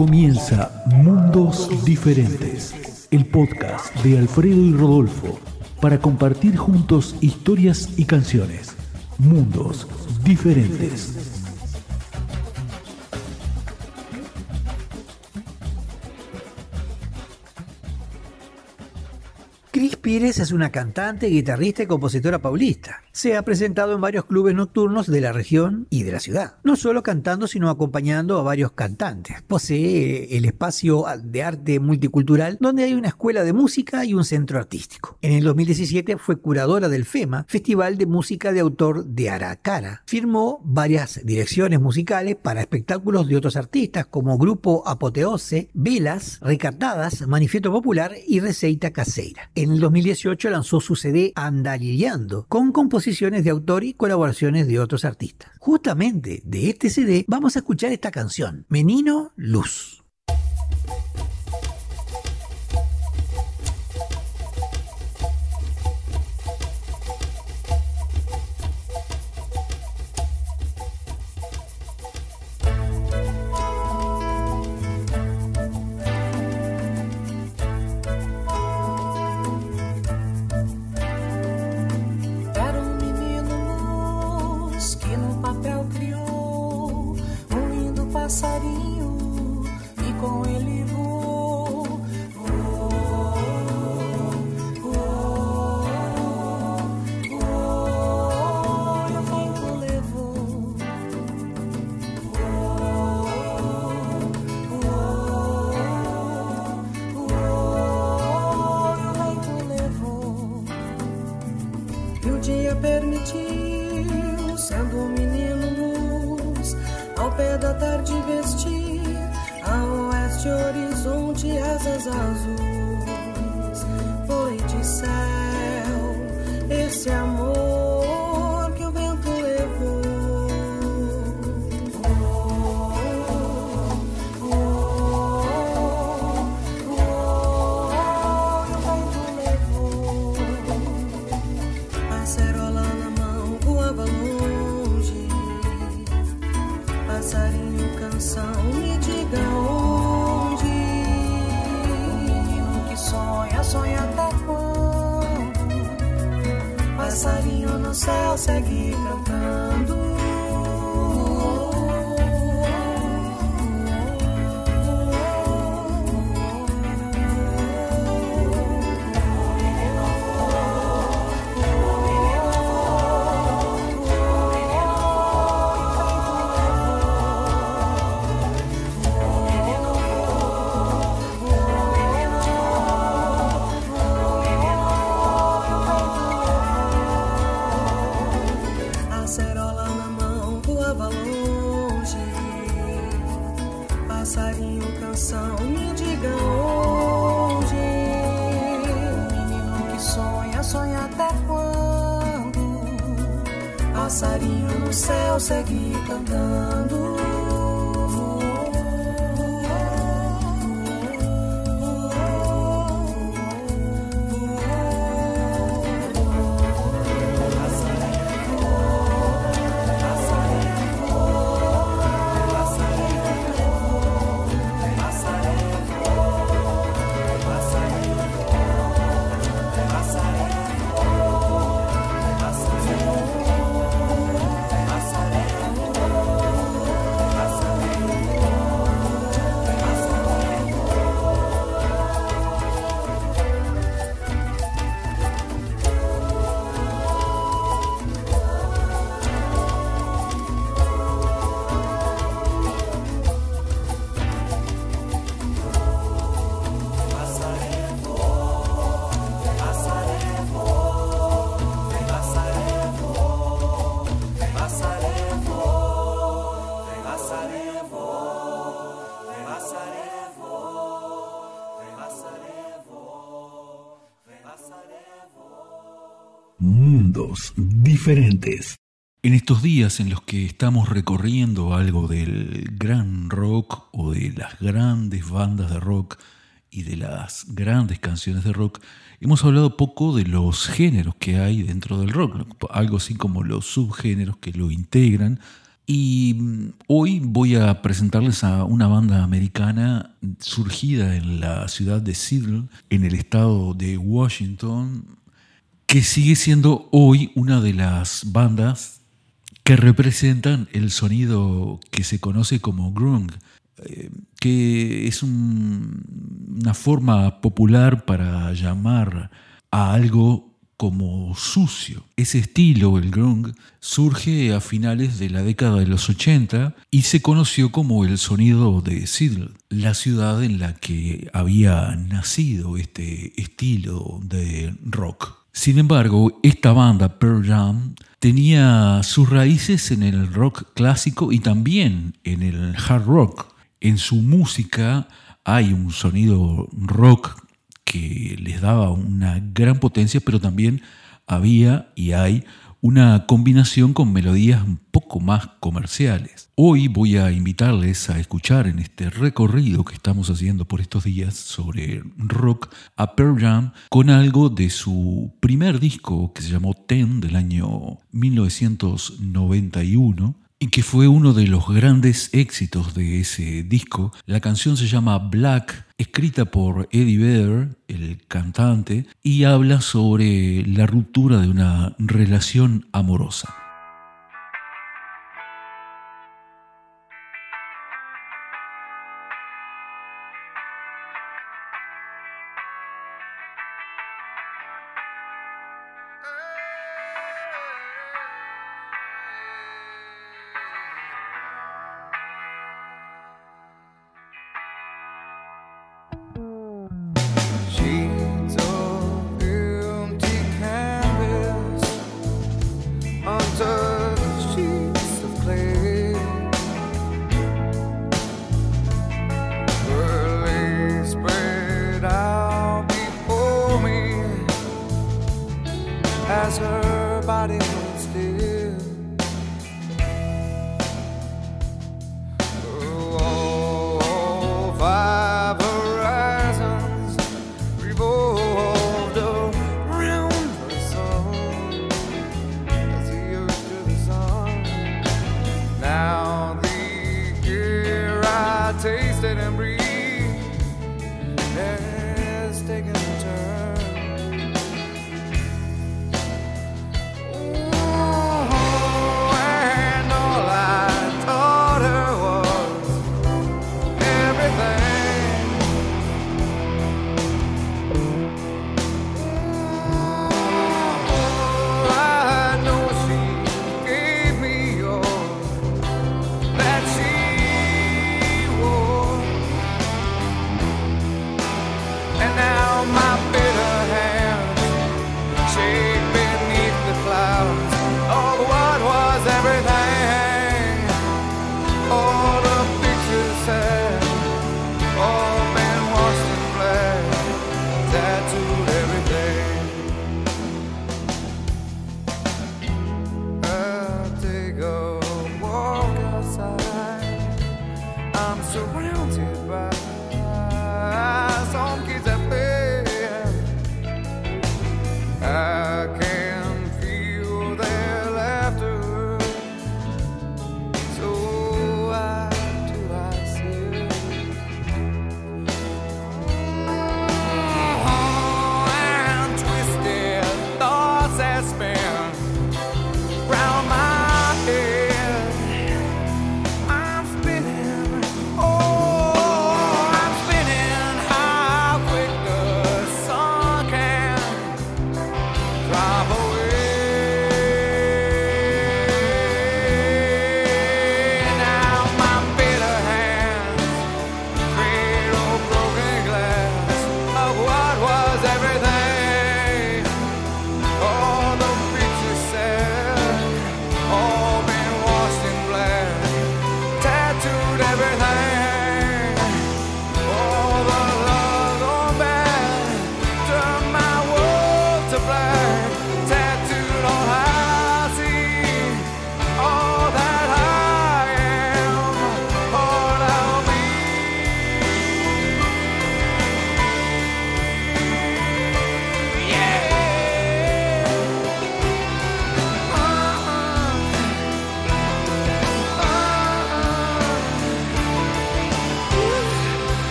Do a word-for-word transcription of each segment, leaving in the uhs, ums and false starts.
Comienza Mundos Diferentes, el podcast de Alfredo y Rodolfo, para compartir juntos historias y canciones. Mundos Diferentes. Cris Pires es una cantante, guitarrista y compositora paulista. Se ha presentado en varios clubes nocturnos de la región y de la ciudad. No solo cantando, sino acompañando a varios cantantes. Posee el espacio de arte multicultural, donde hay una escuela de música y un centro artístico. En el dos mil diecisiete fue curadora del FEMA, Festival de Música de Autor de Aracara. Firmó varias direcciones musicales para espectáculos de otros artistas, como Grupo Apoteose, Velas, Recartadas, Manifiesto Popular y Receita Caseira. En el dos mil dieciocho lanzó su C D Andalilleando, con composiciones de autor y colaboraciones de otros artistas. Justamente de este C D vamos a escuchar esta canción, Menino Luz. Passarinho e com ele voou, voou, voou, voou, e o vento levou, voou, voou, voou, e o vento levou, e o dia permitiu, sendo um menino luz, ao pé da tarde vestir, a oeste horizonte asas azuis, foi de céu esse amor que o vento levou. Oh, oh, oh, oh, e o vento levou. Acerola na mão voava longe, passarinho, canção, me diga onde. O menino que sonha, sonha até quando? Passarinho no céu segue cantando. Passarinho, canção, me diga onde. O menino que sonha, sonha até quando? Passarinho no céu segue cantando. Mundos diferentes. En estos días en los que estamos recorriendo algo del gran rock o de las grandes bandas de rock y de las grandes canciones de rock, hemos hablado poco de los géneros que hay dentro del rock, algo así como los subgéneros que lo integran, Y hoy voy a presentarles a una banda americana surgida en la ciudad de Seattle, en el estado de Washington, que sigue siendo hoy una de las bandas que representan el sonido que se conoce como grunge, eh, que es un, una forma popular para llamar a algo como sucio. Ese estilo, el grunge, surge a finales de la década de los ochenta y se conoció como el sonido de Seattle, la ciudad en la que había nacido este estilo de rock. Sin embargo, esta banda, Pearl Jam, tenía sus raíces en el rock clásico y también en el hard rock. En su música hay un sonido rock que les daba una gran potencia, pero también había y hay una combinación con melodías un poco más comerciales. Hoy voy a invitarles a escuchar en este recorrido que estamos haciendo por estos días sobre rock a Pearl Jam con algo de su primer disco que se llamó Ten del año mil novecientos noventa y uno. Y que fue uno de los grandes éxitos de ese disco. La canción se llama Black, escrita por Eddie Vedder, el cantante, y habla sobre la ruptura de una relación amorosa. Until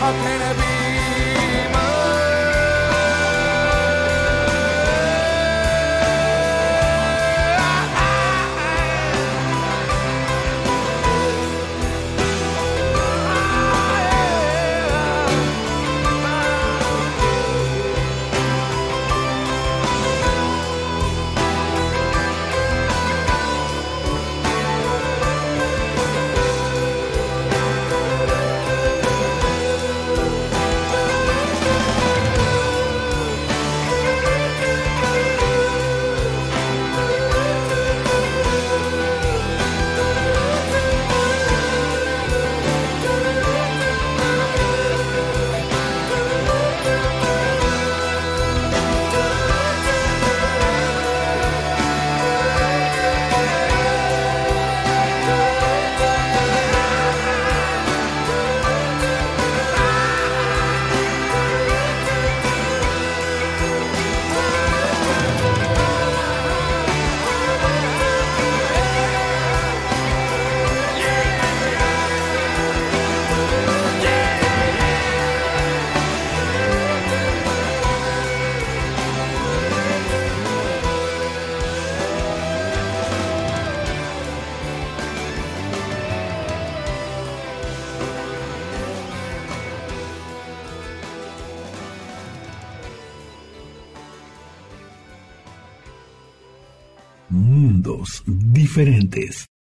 how can I be Mundos diferentes.